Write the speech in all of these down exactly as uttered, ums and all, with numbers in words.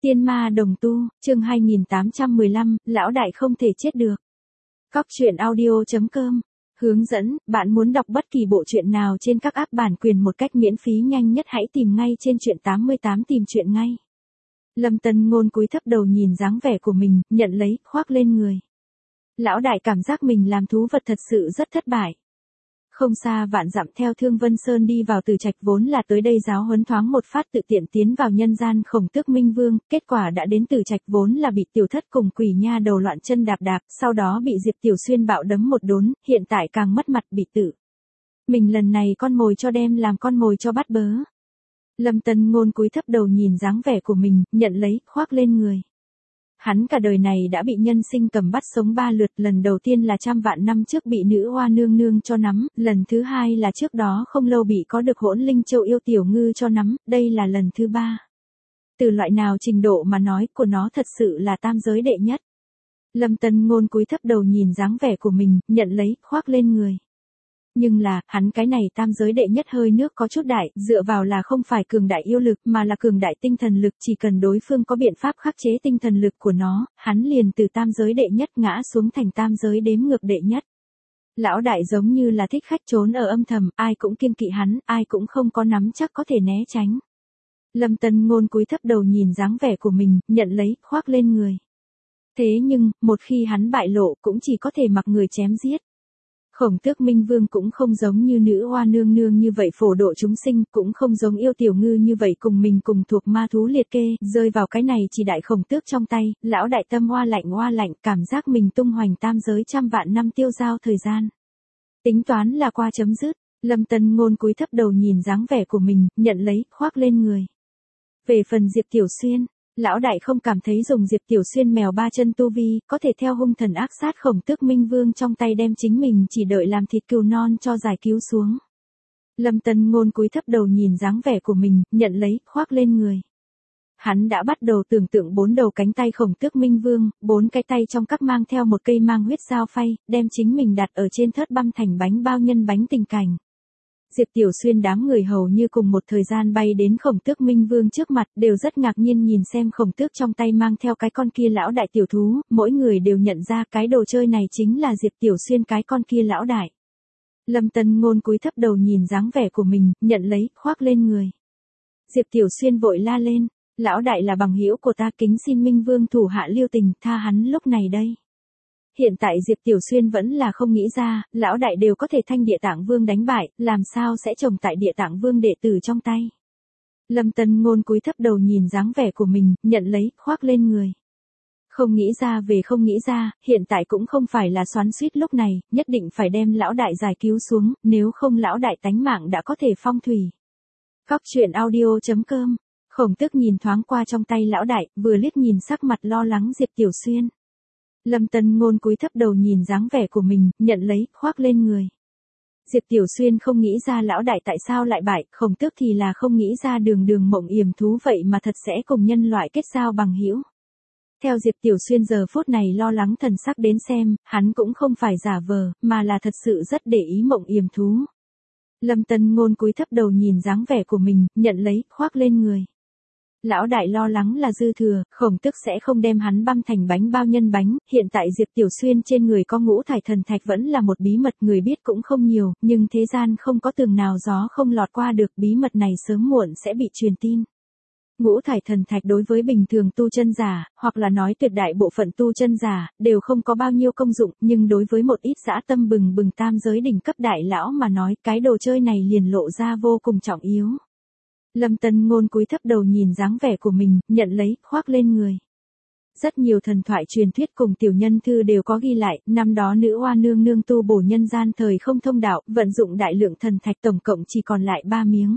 Tiên ma đồng tu, chương hai nghìn tám trăm mười lăm, lão đại không thể chết được. Cóc truyện audio chấm com. Hướng dẫn, bạn muốn đọc bất kỳ bộ truyện nào trên các app bản quyền một cách miễn phí nhanh nhất hãy tìm ngay trên truyện tám mươi tám tìm truyện ngay. Lâm Tân Ngôn cúi thấp đầu nhìn dáng vẻ của mình, nhận lấy, khoác lên người. Lão đại cảm giác mình làm thú vật thật sự rất thất bại. Không xa vạn dặm theo Thương Vân Sơn đi vào Từ Trạch vốn là tới đây giáo huấn thoáng một phát tự tiện tiến vào nhân gian Khổng Tước Minh Vương, kết quả đã đến Từ Trạch vốn là bị Tiểu Thất cùng Quỷ Nha đầu loạn chân đạp đạp, sau đó bị Diệp Tiểu Xuyên bạo đấm một đốn, hiện tại càng mất mặt bị tự. Mình lần này con mồi cho đem làm con mồi cho bắt bớ. Lâm Tân Ngôn cúi thấp đầu nhìn dáng vẻ của mình, nhận lấy, khoác lên người. Hắn cả đời này đã bị nhân sinh cầm bắt sống ba lượt, lần đầu tiên là trăm vạn năm trước bị nữ hoa nương nương cho nắm, lần thứ hai là trước đó không lâu bị có được hỗn linh châu yêu tiểu ngư cho nắm, đây là lần thứ ba. Từ loại nào trình độ mà nói của nó thật sự là tam giới đệ nhất. Lâm Tân Ngôn cúi thấp đầu nhìn dáng vẻ của mình, nhận lấy, khoác lên người. Nhưng là, hắn cái này tam giới đệ nhất hơi nước có chút đại, dựa vào là không phải cường đại yêu lực mà là cường đại tinh thần lực, chỉ cần đối phương có biện pháp khắc chế tinh thần lực của nó, hắn liền từ tam giới đệ nhất ngã xuống thành tam giới đếm ngược đệ nhất. Lão đại giống như là thích khách trốn ở âm thầm, ai cũng kiêng kỵ hắn, ai cũng không có nắm chắc có thể né tránh. Lâm Tân Ngôn cúi thấp đầu nhìn dáng vẻ của mình, nhận lấy, khoác lên người. Thế nhưng, một khi hắn bại lộ cũng chỉ có thể mặc người chém giết. Khổng Tước Minh Vương cũng không giống như nữ hoa nương nương như vậy phổ độ chúng sinh, cũng không giống yêu tiểu ngư như vậy cùng mình cùng thuộc ma thú liệt kê, rơi vào cái này chỉ đại khổng tước trong tay, lão đại tâm hoa lạnh hoa lạnh, cảm giác mình tung hoành tam giới trăm vạn năm tiêu dao thời gian. Tính toán là qua chấm dứt, Lâm Tân Ngôn cúi thấp đầu nhìn dáng vẻ của mình, nhận lấy, khoác lên người. Về phần Diệp Tiểu Xuyên, lão đại không cảm thấy dùng Diệp Tiểu Xuyên mèo ba chân tu vi, có thể theo hung thần ác sát Khổng Tước Minh Vương trong tay đem chính mình chỉ đợi làm thịt cừu non cho giải cứu xuống. Lâm Tân Ngôn cúi thấp đầu nhìn dáng vẻ của mình, nhận lấy, khoác lên người. Hắn đã bắt đầu tưởng tượng bốn đầu cánh tay Khổng Tước Minh Vương, bốn cái tay trong các mang theo một cây mang huyết dao phay, đem chính mình đặt ở trên thớt băm thành bánh bao nhân bánh tình cảnh. Diệp Tiểu Xuyên đám người hầu như cùng một thời gian bay đến Khổng Tước Minh Vương trước mặt, đều rất ngạc nhiên nhìn xem Khổng Tước trong tay mang theo cái con kia lão đại tiểu thú, mỗi người đều nhận ra cái đồ chơi này chính là Diệp Tiểu Xuyên cái con kia lão đại. Lâm Tân Ngôn cúi thấp đầu nhìn dáng vẻ của mình, nhận lấy, khoác lên người. Diệp Tiểu Xuyên vội la lên, lão đại là bằng hữu của ta, kính xin Minh Vương thủ hạ lưu tình, tha hắn lúc này đây. Hiện tại Diệp Tiểu Xuyên vẫn là không nghĩ ra, lão đại đều có thể thanh Địa Tạng Vương đánh bại, làm sao sẽ trồng tại Địa Tạng Vương đệ tử trong tay. Lâm Tân Ngôn cúi thấp đầu nhìn dáng vẻ của mình, nhận lấy, khoác lên người. Không nghĩ ra về không nghĩ ra, hiện tại cũng không phải là xoắn xuýt lúc này, nhất định phải đem lão đại giải cứu xuống, nếu không lão đại tánh mạng đã có thể phong thủy. Cóc truyện audio chấm com. Khổng Tước nhìn thoáng qua trong tay lão đại, vừa liếc nhìn sắc mặt lo lắng Diệp Tiểu Xuyên. Lâm Tân Ngôn cúi thấp đầu nhìn dáng vẻ của mình, nhận lấy, khoác lên người. Diệp Tiểu Xuyên không nghĩ ra lão đại tại sao lại bại, Khổng Tước thì là không nghĩ ra đường đường mộng yểm thú vậy mà thật sẽ cùng nhân loại kết giao bằng hữu. Theo Diệp Tiểu Xuyên giờ phút này lo lắng thần sắc đến xem, hắn cũng không phải giả vờ, mà là thật sự rất để ý mộng yểm thú. Lâm Tân Ngôn cúi thấp đầu nhìn dáng vẻ của mình, nhận lấy, khoác lên người. Lão đại lo lắng là dư thừa, Khổng Tước sẽ không đem hắn băm thành bánh bao nhân bánh, hiện tại Diệp Tiểu Xuyên trên người có ngũ thải thần thạch vẫn là một bí mật người biết cũng không nhiều, nhưng thế gian không có tường nào gió không lọt qua được, bí mật này sớm muộn sẽ bị truyền tin. Ngũ thải thần thạch đối với bình thường tu chân giả, hoặc là nói tuyệt đại bộ phận tu chân giả, đều không có bao nhiêu công dụng, nhưng đối với một ít dã tâm bừng bừng tam giới đỉnh cấp đại lão mà nói, cái đồ chơi này liền lộ ra vô cùng trọng yếu. Lâm Tân Ngôn cúi thấp đầu nhìn dáng vẻ của mình, nhận lấy, khoác lên người. Rất nhiều thần thoại truyền thuyết cùng tiểu nhân thư đều có ghi lại, năm đó nữ hoa nương nương tu bổ nhân gian thời không thông đạo, vận dụng đại lượng thần thạch tổng cộng chỉ còn lại ba miếng.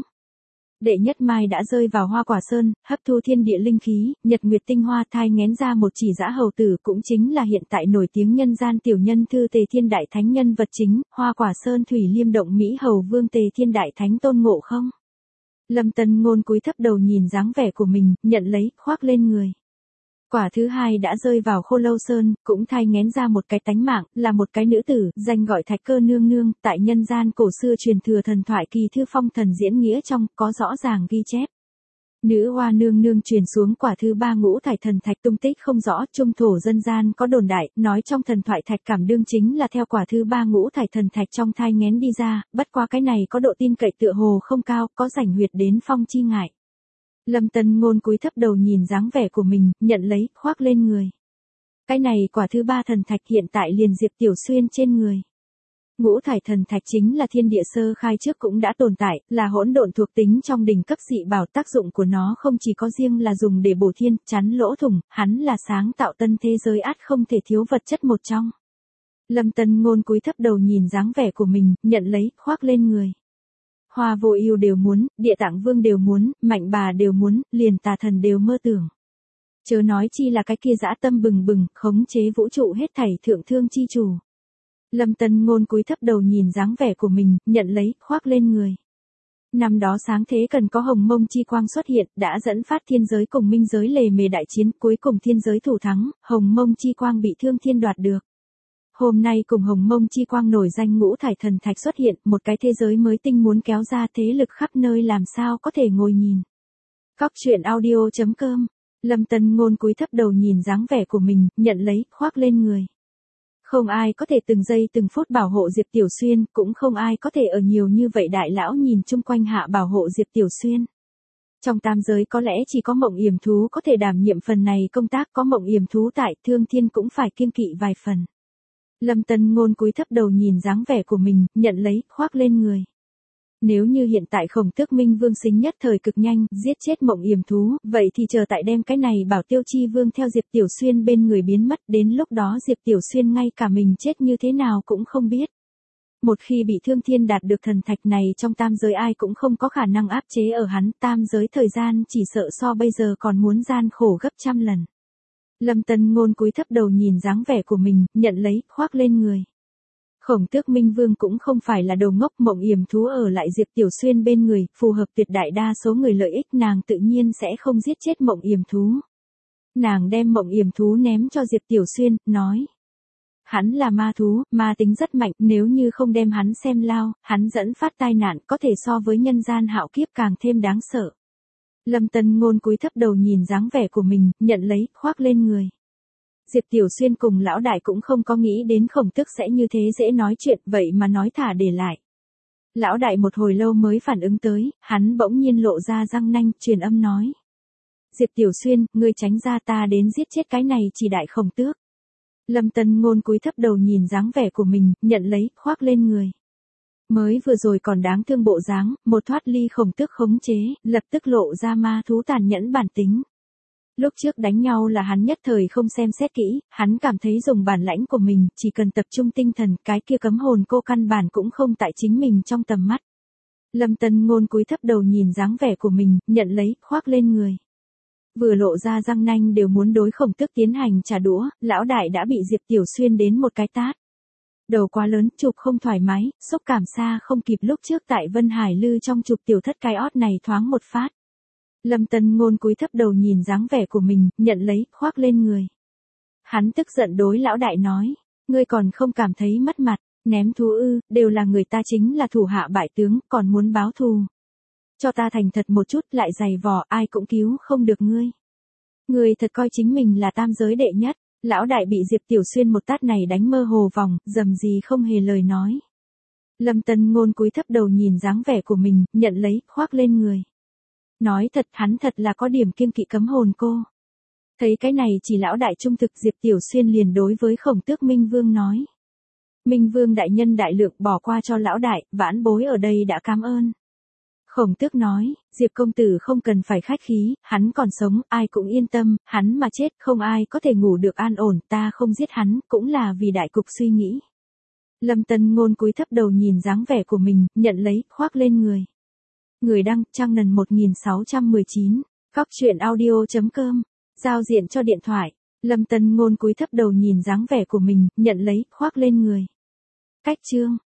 Đệ nhất mai đã rơi vào Hoa Quả Sơn, hấp thu thiên địa linh khí, nhật nguyệt tinh hoa thai nghén ra một chỉ dã hầu tử, cũng chính là hiện tại nổi tiếng nhân gian tiểu nhân thư Tề Thiên Đại Thánh nhân vật chính, Hoa Quả Sơn Thủy Liêm Động Mỹ Hầu Vương Tề Thiên Đại Thánh Tôn Ngộ Không. Lâm Tân Ngôn cúi thấp đầu nhìn dáng vẻ của mình, nhận lấy, khoác lên người. Quả thứ hai đã rơi vào Khô Lâu Sơn, cũng thai nghén ra một cái tánh mạng, là một cái nữ tử, danh gọi Thạch Cơ Nương Nương, tại nhân gian cổ xưa truyền thừa thần thoại kỳ thư phong thần diễn nghĩa trong, có rõ ràng ghi chép. Nữ hoa nương nương truyền xuống quả thứ ba ngũ thải thần thạch tung tích không rõ, trung thổ dân gian có đồn đại, nói trong thần thoại thạch cảm đương chính là theo quả thứ ba ngũ thải thần thạch trong thai nghén đi ra, bất qua cái này có độ tin cậy tựa hồ không cao, có rảnh huyệt đến phong chi ngại. Lâm Tân Ngôn cúi thấp đầu nhìn dáng vẻ của mình, nhận lấy, khoác lên người. Cái này quả thứ ba thần thạch hiện tại liền Diệp Tiểu Xuyên trên người. Ngũ thải thần thạch chính là thiên địa sơ khai trước cũng đã tồn tại, là hỗn độn thuộc tính trong đỉnh cấp dị bảo, tác dụng của nó không chỉ có riêng là dùng để bổ thiên, chắn lỗ thủng, hắn là sáng tạo tân thế giới ắt không thể thiếu vật chất một trong. Lâm Tân Ngôn cúi thấp đầu nhìn dáng vẻ của mình, nhận lấy, khoác lên người. Hoa Vô Ưu đều muốn, Địa Tạng Vương đều muốn, Mạnh Bà đều muốn, liền tà thần đều mơ tưởng. Chớ nói chi là cái kia dã tâm bừng bừng, khống chế vũ trụ hết thảy thượng thương chi chủ. Lâm Tân Ngôn cúi thấp đầu nhìn dáng vẻ của mình, nhận lấy, khoác lên người. Năm đó sáng thế cần có hồng mông chi quang xuất hiện, đã dẫn phát thiên giới cùng minh giới lề mề đại chiến, cuối cùng thiên giới thủ thắng, hồng mông chi quang bị thương thiên đoạt được. Hôm nay cùng hồng mông chi quang nổi danh ngũ thải thần thạch xuất hiện, một cái thế giới mới tinh muốn kéo ra, thế lực khắp nơi làm sao có thể ngồi nhìn. Cóc truyện audio chấm com. Lâm Tân Ngôn cúi thấp đầu nhìn dáng vẻ của mình, nhận lấy, khoác lên người. Không ai có thể từng giây từng phút bảo hộ Diệp Tiểu Xuyên, cũng không ai có thể ở nhiều như vậy đại lão nhìn chung quanh hạ bảo hộ Diệp Tiểu Xuyên. Trong tam giới có lẽ chỉ có Mộng Yểm Thú có thể đảm nhiệm phần này công tác, có Mộng Yểm Thú tại, Thương Thiên cũng phải kiêng kỵ vài phần. Lâm Tân Ngôn cúi thấp đầu nhìn dáng vẻ của mình, nhận lấy, khoác lên người. Nếu như hiện tại Khổng Tước Minh Vương xính nhất thời cực nhanh, giết chết Mộng Yểm Thú, vậy thì chờ tại đem cái này bảo Tiêu Chi Vương theo Diệp Tiểu Xuyên bên người biến mất, đến lúc đó Diệp Tiểu Xuyên ngay cả mình chết như thế nào cũng không biết. Một khi bị Thương Thiên đạt được thần thạch này trong tam giới ai cũng không có khả năng áp chế ở hắn, tam giới thời gian chỉ sợ so bây giờ còn muốn gian khổ gấp trăm lần. Lâm Tân Ngôn cúi thấp đầu nhìn dáng vẻ của mình, nhận lấy, khoác lên người. Khổng Tước Minh Vương cũng không phải là đồ ngốc, Mộng Yểm Thú ở lại Diệp Tiểu Xuyên bên người, phù hợp tuyệt đại đa số người lợi ích, nàng tự nhiên sẽ không giết chết Mộng Yểm Thú. Nàng đem Mộng Yểm Thú ném cho Diệp Tiểu Xuyên, nói. Hắn là ma thú, ma tính rất mạnh, nếu như không đem hắn xem lao, hắn dẫn phát tai nạn có thể so với nhân gian hạo kiếp càng thêm đáng sợ. Lâm Tân Ngôn cúi thấp đầu nhìn dáng vẻ của mình, nhận lấy, khoác lên người. Diệp Tiểu Xuyên cùng lão đại cũng không có nghĩ đến Khổng Tước sẽ như thế dễ nói chuyện, vậy mà nói thả để lại. Lão đại một hồi lâu mới phản ứng tới, hắn bỗng nhiên lộ ra răng nanh, truyền âm nói. Diệp Tiểu Xuyên, ngươi tránh ra, ta đến giết chết cái này chỉ đại Khổng Tước. Lâm Tân Ngôn cúi thấp đầu nhìn dáng vẻ của mình, nhận lấy, khoác lên người. Mới vừa rồi còn đáng thương bộ dáng, một thoát ly Khổng Tước khống chế, lập tức lộ ra ma thú tàn nhẫn bản tính. Lúc trước đánh nhau là hắn nhất thời không xem xét kỹ, hắn cảm thấy dùng bản lãnh của mình, chỉ cần tập trung tinh thần, cái kia cấm hồn cô căn bản cũng không tại chính mình trong tầm mắt. Lâm Tân Ngôn cúi thấp đầu nhìn dáng vẻ của mình, nhận lấy, khoác lên người. Vừa lộ ra răng nanh đều muốn đối Khổng Tước tiến hành trả đũa, lão đại đã bị Diệp Tiểu Xuyên đến một cái tát. Đầu quá lớn, chụp không thoải mái, xúc cảm xa không kịp lúc trước tại Vân Hải Lư trong chụp tiểu thất cái ót này thoáng một phát. Lâm Tân Ngôn cúi thấp đầu nhìn dáng vẻ của mình, nhận lấy, khoác lên người. Hắn tức giận đối lão đại nói, ngươi còn không cảm thấy mất mặt, ném thú ư, đều là người ta chính là thủ hạ bại tướng, còn muốn báo thù. Cho ta thành thật một chút, lại giày vò, ai cũng cứu không được ngươi. Ngươi thật coi chính mình là tam giới đệ nhất. Lão đại bị Diệp Tiểu Xuyên một tát này đánh mơ hồ vòng, dầm gì không hề lời nói. Lâm Tân Ngôn cúi thấp đầu nhìn dáng vẻ của mình, nhận lấy, khoác lên người. Nói thật, hắn thật là có điểm kiêng kỵ cấm hồn cô. Thấy cái này chỉ lão đại trung thực, Diệp Tiểu Xuyên liền đối với Khổng Tước Minh Vương nói. Minh Vương đại nhân đại lượng, bỏ qua cho lão đại, vãn bối ở đây đã cảm ơn. Khổng Tước nói, Diệp công tử không cần phải khách khí, hắn còn sống, ai cũng yên tâm, hắn mà chết, không ai có thể ngủ được an ổn, ta không giết hắn, cũng là vì đại cục suy nghĩ. Lâm Tân Ngôn cúi thấp đầu nhìn dáng vẻ của mình, nhận lấy, khoác lên người. Người đăng, trang nần một nghìn sáu trăm mười chín, cóc truyện audio chấm com, giao diện cho điện thoại. Lâm Tân Ngôn cúi thấp đầu nhìn dáng vẻ của mình, nhận lấy, khoác lên người. Cách chương.